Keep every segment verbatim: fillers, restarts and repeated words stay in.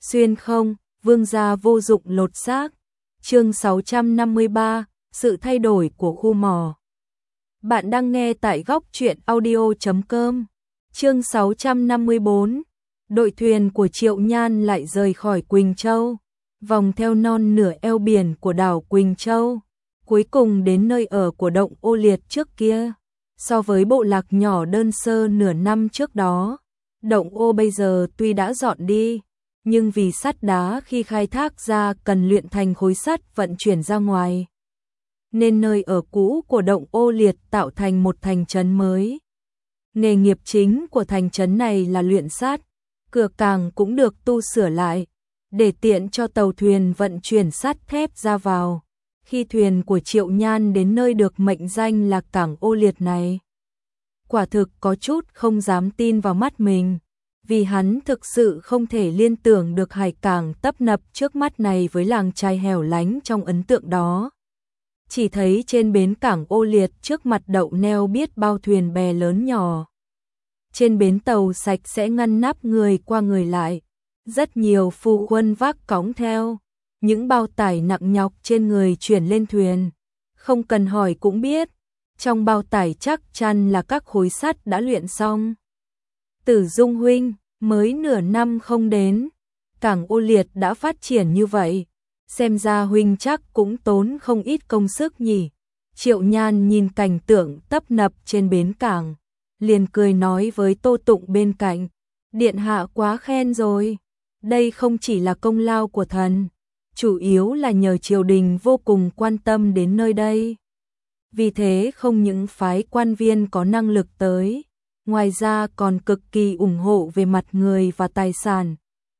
Xuyên không, vương gia vô dụng lột xác. Chương sáu trăm năm mươi ba, sự thay đổi của khu mỏ. Bạn đang nghe tại góc truyện audio chấm com. Chương sáu trăm năm mươi bốn, đội thuyền của Triệu Nhan lại rời khỏi Quỳnh Châu, vòng theo non nửa eo biển của đảo Quỳnh Châu, cuối cùng đến nơi ở của Động Ô Liệt trước kia. So với bộ lạc nhỏ đơn sơ nửa năm trước đó, Động Ô bây giờ tuy đã dọn đi, nhưng vì sắt đá khi khai thác ra cần luyện thành khối sắt vận chuyển ra ngoài, nên nơi ở cũ của Động Ô Liệt tạo thành một thành trấn mới. Nghề nghiệp chính của thành trấn này là luyện sắt, cửa cảng cũng được tu sửa lại, để tiện cho tàu thuyền vận chuyển sắt thép ra vào. Khi thuyền của Triệu Nhan đến nơi được mệnh danh là cảng Ô Liệt này, quả thực có chút không dám tin vào mắt mình, vì hắn thực sự không thể liên tưởng được hải cảng tấp nập trước mắt này với làng chài hẻo lánh trong ấn tượng đó. Chỉ thấy trên bến cảng Ô Liệt trước mặt đậu neo biết bao thuyền bè lớn nhỏ. Trên bến tàu sạch sẽ ngăn nắp người qua người lại, rất nhiều phu quân vác cõng theo những bao tải nặng nhọc trên người chuyển lên thuyền. Không cần hỏi cũng biết, trong bao tải chắc chắn là các khối sắt đã luyện xong. Tử Dung huynh, mới nửa năm không đến, cảng Ô Liệt đã phát triển như vậy, xem ra huynh chắc cũng tốn không ít công sức nhỉ. Triệu Nhan nhìn cảnh tượng tấp nập trên bến cảng, liền cười nói với Tô Tụng bên cạnh, điện hạ quá khen rồi, đây không chỉ là công lao của thần, chủ yếu là nhờ triều đình vô cùng quan tâm đến nơi đây. Vì thế không những phái quan viên có năng lực tới, ngoài ra còn cực kỳ ủng hộ về mặt người và tài sản.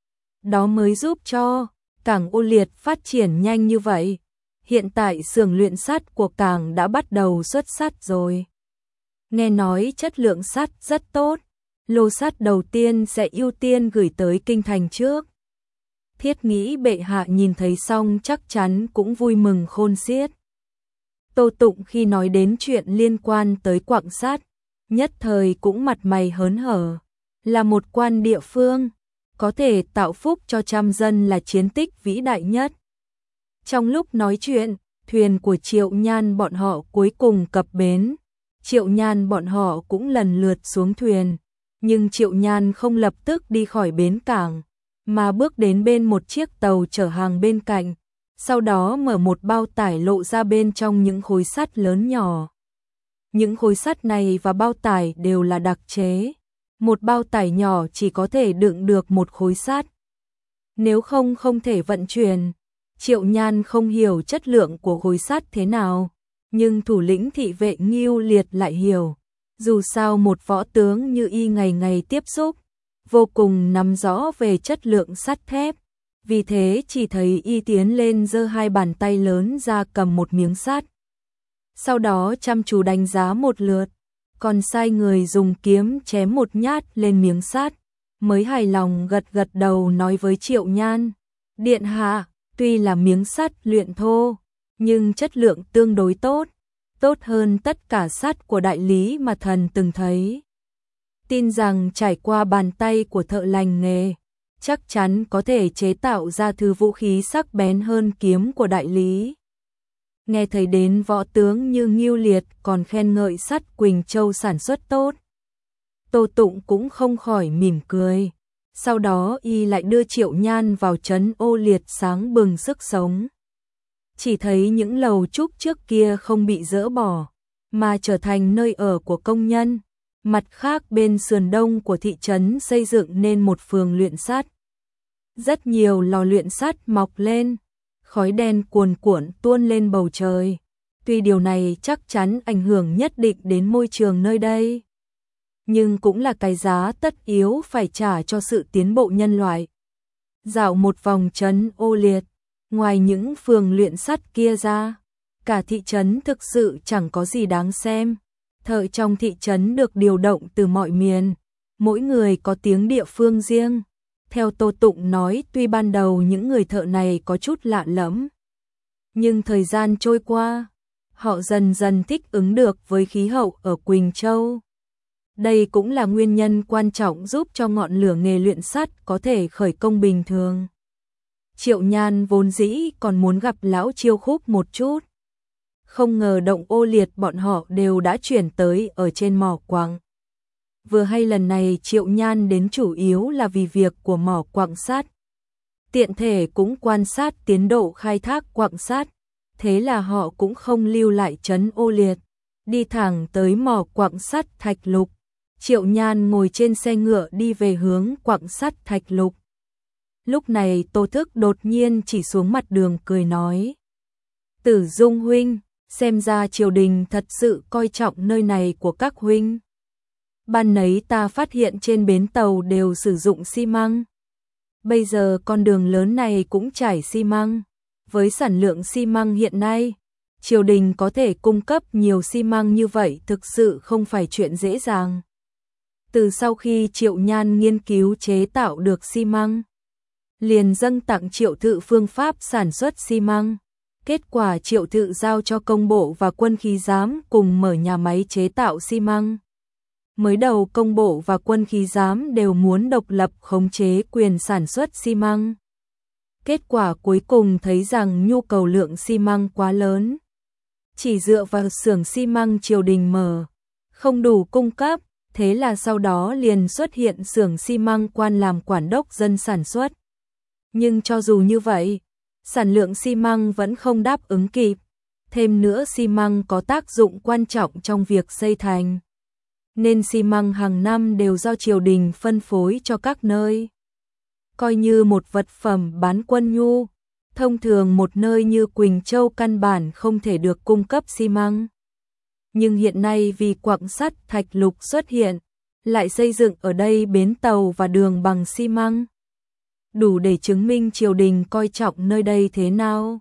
Đó mới giúp cho cảng Ô Liệt phát triển nhanh như vậy. Hiện tại xưởng luyện sắt của cảng đã bắt đầu xuất sắt rồi. Nghe nói chất lượng sắt rất tốt, lô sắt đầu tiên sẽ ưu tiên gửi tới kinh thành trước. Thiết nghĩ bệ hạ nhìn thấy xong chắc chắn cũng vui mừng khôn xiết. Tô Tụng khi nói đến chuyện liên quan tới quặng sắt, nhất thời cũng mặt mày hớn hở, là một quan địa phương, có thể tạo phúc cho trăm dân là chiến tích vĩ đại nhất. Trong lúc nói chuyện, thuyền của Triệu Nhan bọn họ cuối cùng cập bến. Triệu Nhan bọn họ cũng lần lượt xuống thuyền, nhưng Triệu Nhan không lập tức đi khỏi bến cảng, mà bước đến bên một chiếc tàu chở hàng bên cạnh, sau đó mở một bao tải lộ ra bên trong những khối sắt lớn nhỏ. Những khối sắt này và bao tải đều là đặc chế, một bao tải nhỏ chỉ có thể đựng được một khối sắt. Nếu không không thể vận chuyển. Triệu Nhan không hiểu chất lượng của khối sắt thế nào, nhưng thủ lĩnh thị vệ Ngưu Liệt lại hiểu. Dù sao một võ tướng như y ngày ngày tiếp xúc, vô cùng nắm rõ về chất lượng sắt thép, vì thế chỉ thấy y tiến lên giơ hai bàn tay lớn ra cầm một miếng sắt. Sau đó chăm chú đánh giá một lượt, còn sai người dùng kiếm chém một nhát lên miếng sắt, mới hài lòng gật gật đầu nói với Triệu Nhan, điện hạ, tuy là miếng sắt luyện thô, nhưng chất lượng tương đối tốt, tốt hơn tất cả sắt của đại lý mà thần từng thấy. Tin rằng trải qua bàn tay của thợ lành nghề, chắc chắn có thể chế tạo ra thứ vũ khí sắc bén hơn kiếm của đại lý. Nghe thấy đến võ tướng như Ngưu Liệt còn khen ngợi sắt Quỳnh Châu sản xuất tốt, Tô Tụng cũng không khỏi mỉm cười. Sau đó y lại đưa Triệu Nhan vào trấn Ô Liệt sáng bừng sức sống. Chỉ thấy những lầu trúc trước kia không bị dỡ bỏ, mà trở thành nơi ở của công nhân. Mặt khác bên sườn đông của thị trấn xây dựng nên một phường luyện sắt. Rất nhiều lò luyện sắt mọc lên, khói đen cuồn cuộn tuôn lên bầu trời. Tuy điều này chắc chắn ảnh hưởng nhất định đến môi trường nơi đây, nhưng cũng là cái giá tất yếu phải trả cho sự tiến bộ nhân loại. Dạo một vòng trấn Ô Liệt, ngoài những phường luyện sắt kia ra, cả thị trấn thực sự chẳng có gì đáng xem. Thợ trong thị trấn được điều động từ mọi miền, mỗi người có tiếng địa phương riêng. Theo Tô Tụng nói, tuy ban đầu những người thợ này có chút lạ lẫm, nhưng thời gian trôi qua, họ dần dần thích ứng được với khí hậu ở Quỳnh Châu. Đây cũng là nguyên nhân quan trọng giúp cho ngọn lửa nghề luyện sắt có thể khởi công bình thường. Triệu Nhan vốn dĩ còn muốn gặp lão Chiêu Khúc một chút. Không ngờ động Ô Liệt bọn họ đều đã chuyển tới ở trên mỏ quặng. Vừa hay lần này Triệu Nhan đến chủ yếu là vì việc của mỏ quặng sắt. Tiện thể cũng quan sát tiến độ khai thác quặng sắt, thế là họ cũng không lưu lại trấn Ô Liệt, đi thẳng tới mỏ quặng sắt Thạch Lục. Triệu Nhan ngồi trên xe ngựa đi về hướng quặng sắt Thạch Lục. Lúc này Tô Thức đột nhiên chỉ xuống mặt đường cười nói: Tử Dung huynh, xem ra triều đình thật sự coi trọng nơi này của các huynh. Ban nấy ta phát hiện trên bến tàu đều sử dụng xi măng. Bây giờ con đường lớn này cũng trải xi măng. Với sản lượng xi măng hiện nay, triều đình có thể cung cấp nhiều xi măng như vậy thực sự không phải chuyện dễ dàng. Từ sau khi Triệu Nhan nghiên cứu chế tạo được xi măng, liền dâng tặng Triệu Thự phương pháp sản xuất xi măng. Kết quả Triệu Thự giao cho công bộ và quân khí giám cùng mở nhà máy chế tạo xi măng. Mới đầu công bộ và quân khí giám đều muốn độc lập khống chế quyền sản xuất xi măng. Kết quả cuối cùng thấy rằng nhu cầu lượng xi măng quá lớn. Chỉ dựa vào xưởng xi măng triều đình mở, không đủ cung cấp, thế là sau đó liền xuất hiện xưởng xi măng quan làm quản đốc dân sản xuất. Nhưng cho dù như vậy, sản lượng xi măng vẫn không đáp ứng kịp. Thêm nữa xi măng có tác dụng quan trọng trong việc xây thành, nên xi măng hàng năm đều do triều đình phân phối cho các nơi. Coi như một vật phẩm bán quân nhu, thông thường một nơi như Quỳnh Châu căn bản không thể được cung cấp xi măng. Nhưng hiện nay vì quặng sắt Thạch Lục xuất hiện, lại xây dựng ở đây bến tàu và đường bằng xi măng, đủ để chứng minh triều đình coi trọng nơi đây thế nào.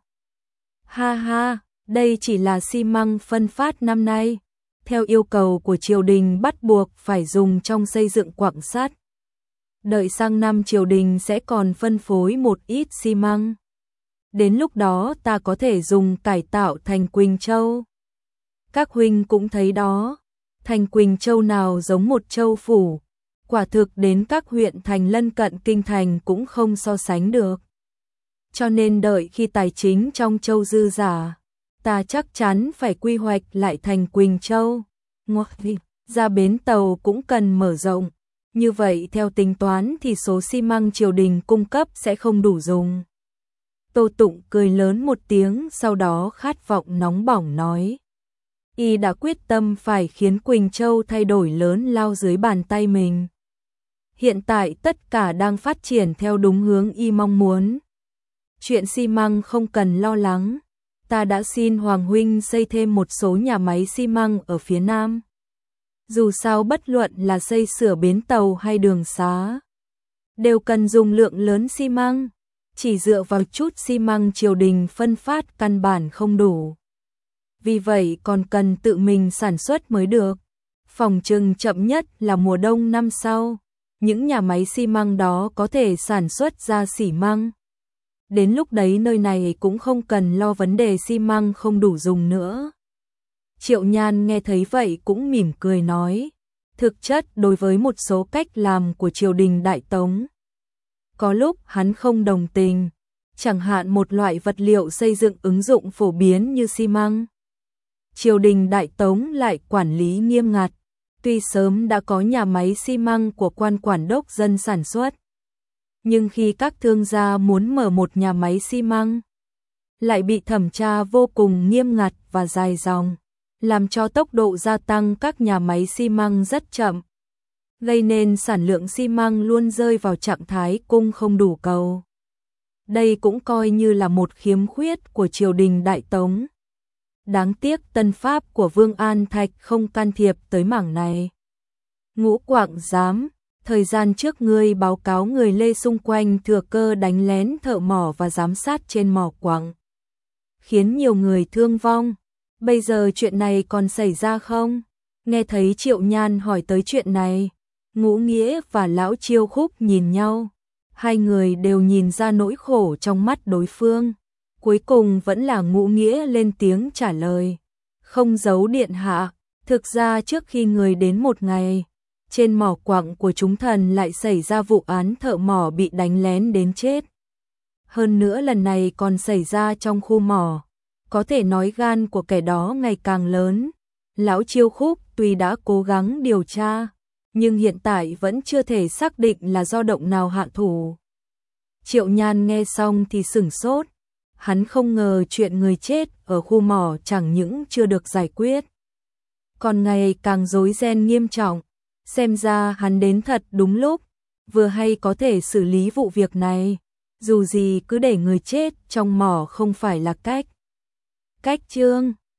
Ha ha, đây chỉ là xi măng phân phát năm nay, theo yêu cầu của triều đình bắt buộc phải dùng trong xây dựng quặng sắt. Đợi sang năm triều đình sẽ còn phân phối một ít xi măng. Đến lúc đó ta có thể dùng cải tạo thành Quỳnh Châu. Các huynh cũng thấy đó, thành Quỳnh Châu nào giống một châu phủ, quả thực đến các huyện thành lân cận kinh thành cũng không so sánh được. Cho nên đợi khi tài chính trong châu dư giả, ta chắc chắn phải quy hoạch lại thành Quỳnh Châu. Ngoài ra bến tàu cũng cần mở rộng, như vậy theo tính toán thì số xi măng triều đình cung cấp sẽ không đủ dùng. Tô Tụng cười lớn một tiếng, sau đó khát vọng nóng bỏng nói: Y đã quyết tâm phải khiến Quỳnh Châu thay đổi lớn lao dưới bàn tay mình. Hiện tại tất cả đang phát triển theo đúng hướng y mong muốn. Chuyện xi măng không cần lo lắng, ta đã xin Hoàng huynh xây thêm một số nhà máy xi măng ở phía Nam. Dù sao bất luận là xây sửa bến tàu hay đường xá, đều cần dùng lượng lớn xi măng, chỉ dựa vào chút xi măng triều đình phân phát căn bản không đủ. Vì vậy còn cần tự mình sản xuất mới được. Phòng trừng chậm nhất là mùa đông năm sau, những nhà máy xi măng đó có thể sản xuất ra xỉ măng. Đến lúc đấy nơi này cũng không cần lo vấn đề xi măng không đủ dùng nữa. Triệu Nhan nghe thấy vậy cũng mỉm cười nói: thực chất đối với một số cách làm của triều đình Đại Tống, có lúc hắn không đồng tình, chẳng hạn một loại vật liệu xây dựng ứng dụng phổ biến như xi măng. Triều đình Đại Tống lại quản lý nghiêm ngặt, tuy sớm đã có nhà máy xi măng của quan quản đốc dân sản xuất, nhưng khi các thương gia muốn mở một nhà máy xi măng, lại bị thẩm tra vô cùng nghiêm ngặt và dài dòng, làm cho tốc độ gia tăng các nhà máy xi măng rất chậm, gây nên sản lượng xi măng luôn rơi vào trạng thái cung không đủ cầu. Đây cũng coi như là một khiếm khuyết của triều đình Đại Tống. Đáng tiếc tân pháp của Vương An Thạch không can thiệp tới mảng này. Ngũ Quạng Giám, thời gian trước ngươi báo cáo người Lê xung quanh thừa cơ đánh lén thợ mỏ và giám sát trên mỏ quặng, khiến nhiều người thương vong. Bây giờ chuyện này còn xảy ra không? Nghe thấy Triệu Nhan hỏi tới chuyện này, Ngũ Nghĩa và Lão Chiêu Khúc nhìn nhau. Hai người đều nhìn ra nỗi khổ trong mắt đối phương. Cuối cùng vẫn là Ngũ Nghĩa lên tiếng trả lời: không giấu điện hạ, thực ra trước khi người đến một ngày, trên mỏ quặng của chúng thần lại xảy ra vụ án thợ mỏ bị đánh lén đến chết. Hơn nữa lần này còn xảy ra trong khu mỏ, có thể nói gan của kẻ đó ngày càng lớn. Lão Chiêu Khúc tuy đã cố gắng điều tra, nhưng hiện tại vẫn chưa thể xác định là do động nào hạ thủ. Triệu Nhan nghe xong thì sửng sốt, hắn không ngờ chuyện người chết ở khu mỏ chẳng những chưa được giải quyết, còn ngày càng rối ren nghiêm trọng. Xem ra hắn đến thật đúng lúc, vừa hay có thể xử lý vụ việc này. Dù gì cứ để người chết trong mỏ không phải là cách. Cách chương